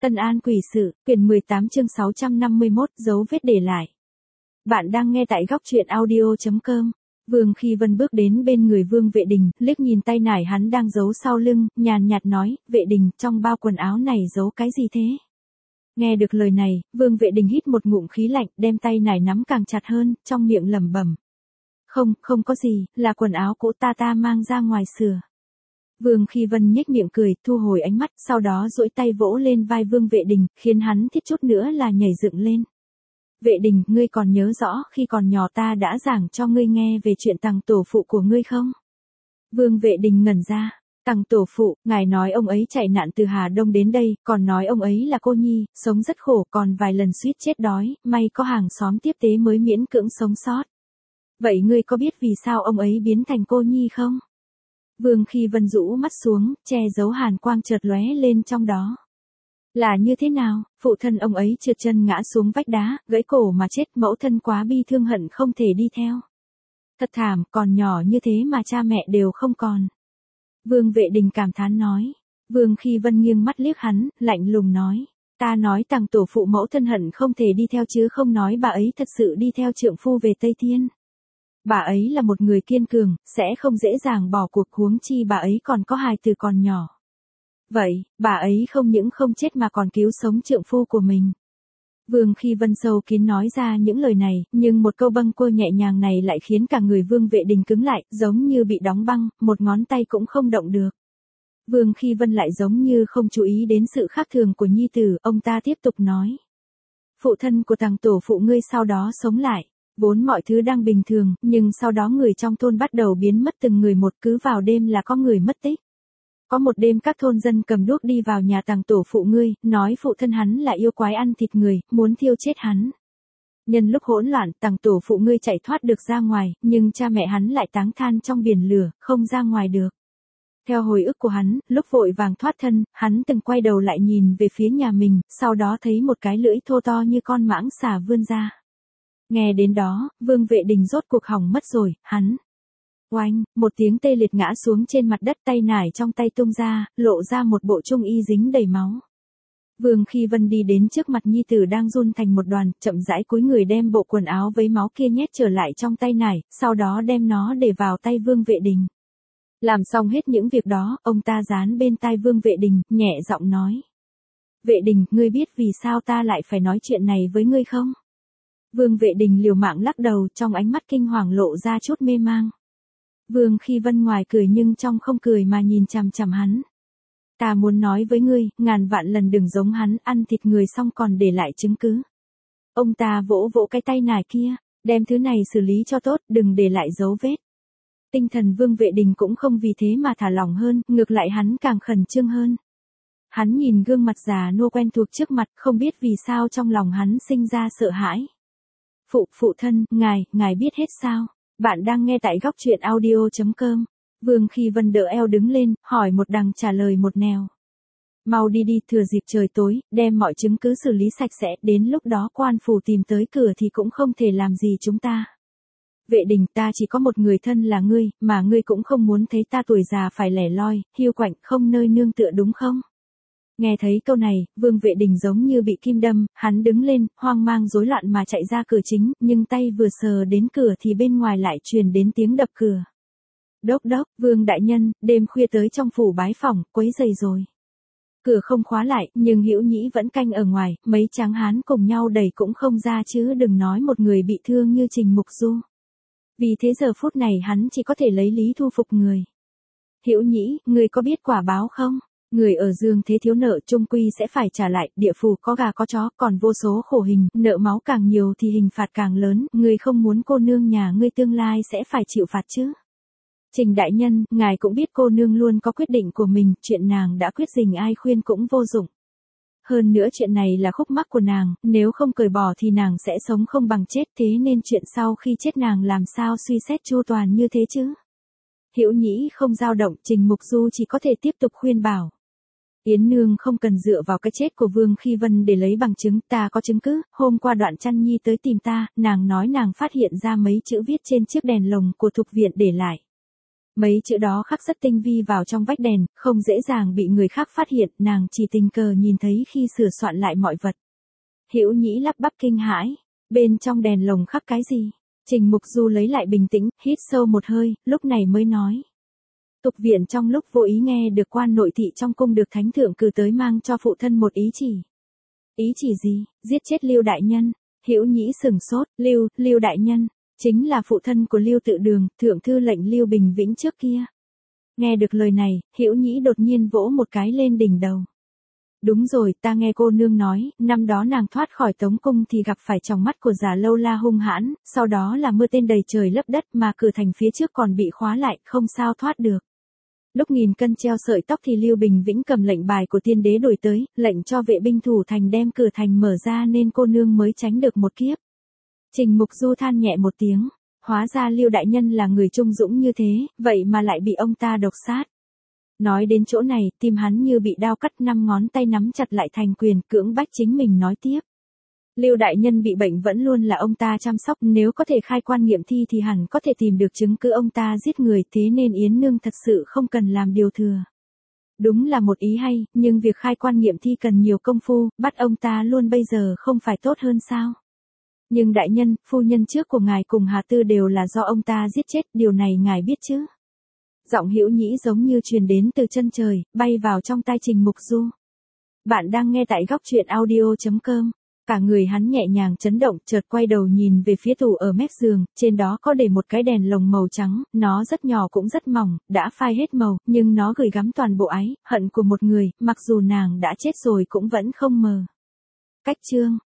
Tân An quỷ sự, quyển 18 chương 651, dấu vết để lại. Bạn đang nghe tại góc truyện audio.com. Vương Khi Vân bước đến bên người Vương Vệ Đình, liếc nhìn tay nải hắn đang giấu sau lưng, nhàn nhạt nói, Vệ Đình, trong bao quần áo này giấu cái gì thế? Nghe được lời này, Vương Vệ Đình hít một ngụm khí lạnh, đem tay nải nắm càng chặt hơn, trong miệng lẩm bẩm. Không có gì, là quần áo cũ ta mang ra ngoài sửa. Vương Khi Vân nhếch miệng cười, thu hồi ánh mắt, sau đó duỗi tay vỗ lên vai Vương Vệ Đình, khiến hắn thiết chút nữa là nhảy dựng lên. Vệ Đình, ngươi còn nhớ rõ khi còn nhỏ ta đã giảng cho ngươi nghe về chuyện Tằng tổ phụ của ngươi không? Vương Vệ Đình ngẩn ra. Tằng tổ phụ, ngài nói ông ấy chạy nạn từ Hà Đông đến đây, còn nói ông ấy là cô nhi, sống rất khổ, còn vài lần suýt chết đói, may có hàng xóm tiếp tế mới miễn cưỡng sống sót. Vậy ngươi có biết vì sao ông ấy biến thành cô nhi không? Vương Khi Vân rũ mắt xuống, che giấu hàn quang chợt lóe lên trong đó. Là như thế nào? Phụ thân ông ấy trượt chân ngã xuống vách đá, gãy cổ mà chết, mẫu thân quá bi thương hận không thể đi theo. Thật thảm, còn nhỏ như thế mà cha mẹ đều không còn. Vương Vệ Đình cảm thán nói. Vương Khi Vân nghiêng mắt liếc hắn, lạnh lùng nói. Ta nói Tằng tổ phụ mẫu thân hận không thể đi theo chứ không nói bà ấy thật sự đi theo trượng phu về Tây Thiên. Bà ấy là một người kiên cường, sẽ không dễ dàng bỏ cuộc, huống chi bà ấy còn có hài tử còn nhỏ. Vậy, bà ấy không những không chết mà còn cứu sống trượng phu của mình. Vương Khi Vân sâu kín nói ra những lời này, nhưng một câu bâng quơ nhẹ nhàng này lại khiến cả người Vương Vệ Đình cứng lại, giống như bị đóng băng, một ngón tay cũng không động được. Vương Khi Vân lại giống như không chú ý đến sự khác thường của nhi tử, ông ta tiếp tục nói. Phụ thân của Tằng tổ phụ ngươi sau đó sống lại. Vốn mọi thứ đang bình thường, nhưng sau đó người trong thôn bắt đầu biến mất từng người một, cứ vào đêm là có người mất tích. Có một đêm các thôn dân cầm đuốc đi vào nhà Tằng tổ phụ ngươi, nói phụ thân hắn là yêu quái ăn thịt người, muốn thiêu chết hắn. Nhân lúc hỗn loạn, Tằng tổ phụ ngươi chạy thoát được ra ngoài, nhưng cha mẹ hắn lại táng than trong biển lửa, không ra ngoài được. Theo hồi ức của hắn, lúc vội vàng thoát thân, hắn từng quay đầu lại nhìn về phía nhà mình, sau đó thấy một cái lưỡi thô to như con mãng xà vươn ra. Nghe đến đó, Vương Vệ Đình rốt cuộc hỏng mất rồi, hắn. Oanh, một tiếng tê liệt ngã xuống trên mặt đất, tay nải trong tay tung ra, lộ ra một bộ trung y dính đầy máu. Vương Khi Vân đi đến trước mặt nhi tử đang run thành một đoàn, chậm rãi cúi người đem bộ quần áo với máu kia nhét trở lại trong tay nải, sau đó đem nó để vào tay Vương Vệ Đình. Làm xong hết những việc đó, ông ta dán bên tai Vương Vệ Đình, nhẹ giọng nói. Vệ Đình, ngươi biết vì sao ta lại phải nói chuyện này với ngươi không? Vương Vệ Đình liều mạng lắc đầu, trong ánh mắt kinh hoàng lộ ra chút mê mang. Vương Khi Vân ngoài cười nhưng trong không cười mà nhìn chằm chằm hắn. Ta muốn nói với ngươi, ngàn vạn lần đừng giống hắn, ăn thịt người xong còn để lại chứng cứ. Ông ta vỗ vỗ cái tay nải kia, đem thứ này xử lý cho tốt, đừng để lại dấu vết. Tinh thần Vương Vệ Đình cũng không vì thế mà thả lỏng hơn, ngược lại hắn càng khẩn trương hơn. Hắn nhìn gương mặt già nua quen thuộc trước mặt, không biết vì sao trong lòng hắn sinh ra sợ hãi. Phụ thân, ngài biết hết sao? Bạn đang nghe tại góc truyện audio.com. Vương Khi Vân đỡ eo đứng lên, hỏi một đằng trả lời một nẻo. Mau đi đi, thừa dịp trời tối, đem mọi chứng cứ xử lý sạch sẽ, đến lúc đó quan phủ tìm tới cửa thì cũng không thể làm gì chúng ta. Vệ Đình, ta chỉ có một người thân là ngươi, mà ngươi cũng không muốn thấy ta tuổi già phải lẻ loi, hiu quạnh, không nơi nương tựa đúng không? Nghe thấy câu này, Vương Vệ Đình giống như bị kim đâm, hắn đứng lên, hoang mang rối loạn mà chạy ra cửa chính, nhưng tay vừa sờ đến cửa thì bên ngoài lại truyền đến tiếng đập cửa. Đốc, Vương đại nhân, đêm khuya tới trong phủ bái phỏng, quấy rầy rồi. Cửa không khóa lại, nhưng Hữu Nhĩ vẫn canh ở ngoài, mấy tráng hán cùng nhau đẩy cũng không ra chứ đừng nói một người bị thương như Trình Mục Du. Vì thế giờ phút này hắn chỉ có thể lấy lý thu phục người. Hữu Nhĩ, người có biết quả báo không? Người ở dương thế thiếu nợ chung quy sẽ phải trả lại, địa phủ có gà có chó, còn vô số khổ hình, nợ máu càng nhiều thì hình phạt càng lớn, người không muốn cô nương nhà ngươi tương lai sẽ phải chịu phạt chứ. Trình đại nhân, ngài cũng biết cô nương luôn có quyết định của mình, chuyện nàng đã quyết định ai khuyên cũng vô dụng. Hơn nữa chuyện này là khúc mắc của nàng, nếu không cởi bỏ thì nàng sẽ sống không bằng chết, thế nên chuyện sau khi chết nàng làm sao suy xét chu toàn như thế chứ. Hữu Nhĩ không dao động, Trình Mục Du chỉ có thể tiếp tục khuyên bảo. Yến nương không cần dựa vào cái chết của Vương Khi Vân để lấy bằng chứng, ta có chứng cứ, hôm qua Đoạn Chăn Nhi tới tìm ta, nàng nói nàng phát hiện ra mấy chữ viết trên chiếc đèn lồng của Thục Viện để lại. Mấy chữ đó khắc rất tinh vi vào trong vách đèn, không dễ dàng bị người khác phát hiện, nàng chỉ tình cờ nhìn thấy khi sửa soạn lại mọi vật. Hữu Nhĩ lắp bắp kinh hãi, bên trong đèn lồng khắc cái gì? Trình Mục Du lấy lại bình tĩnh, hít sâu một hơi, lúc này mới nói. Tục viện trong lúc vô ý nghe được quan nội thị trong cung được thánh thượng cử tới mang cho phụ thân một ý chỉ. Ý chỉ gì? Giết chết Lưu đại nhân. Hữu Nhĩ sửng sốt, Lưu đại nhân, chính là phụ thân của Lưu Tự Đường, thượng thư lệnh Lưu Bình Vĩnh trước kia. Nghe được lời này, Hữu Nhĩ đột nhiên vỗ một cái lên đỉnh đầu. Đúng rồi, ta nghe cô nương nói, năm đó nàng thoát khỏi Tống cung thì gặp phải tròng mắt của Già Lâu La hung hãn, sau đó là mưa tên đầy trời lấp đất mà cửa thành phía trước còn bị khóa lại, không sao thoát được. Lúc nghìn cân treo sợi tóc thì Lưu Bình Vĩnh cầm lệnh bài của tiên đế đuổi tới, lệnh cho vệ binh thủ thành đem cửa thành mở ra nên cô nương mới tránh được một kiếp. Trình Mục Du than nhẹ một tiếng, hóa ra Lưu đại nhân là người trung dũng như thế, vậy mà lại bị ông ta độc sát. Nói đến chỗ này, tim hắn như bị đao cắt, 5 ngón tay nắm chặt lại thành quyền, cưỡng bách chính mình nói tiếp. Lưu đại nhân bị bệnh vẫn luôn là ông ta chăm sóc, nếu có thể khai quan nghiệm thi thì hẳn có thể tìm được chứng cứ ông ta giết người, thế nên Yến Nương thật sự không cần làm điều thừa. Đúng là một ý hay, nhưng việc khai quan nghiệm thi cần nhiều công phu, bắt ông ta luôn bây giờ không phải tốt hơn sao? Nhưng đại nhân, phu nhân trước của ngài cùng Hà Tư đều là do ông ta giết chết, điều này ngài biết chứ? Giọng Hữu Nhĩ giống như truyền đến từ chân trời, bay vào trong tai Trình Mục Du. Bạn đang nghe tại góc truyện audio.com. Cả người hắn nhẹ nhàng chấn động, chợt quay đầu nhìn về phía tủ ở mép giường, trên đó có để một cái đèn lồng màu trắng, nó rất nhỏ cũng rất mỏng, đã phai hết màu, nhưng nó gửi gắm toàn bộ ái, hận của một người, mặc dù nàng đã chết rồi cũng vẫn không mờ. Cách chương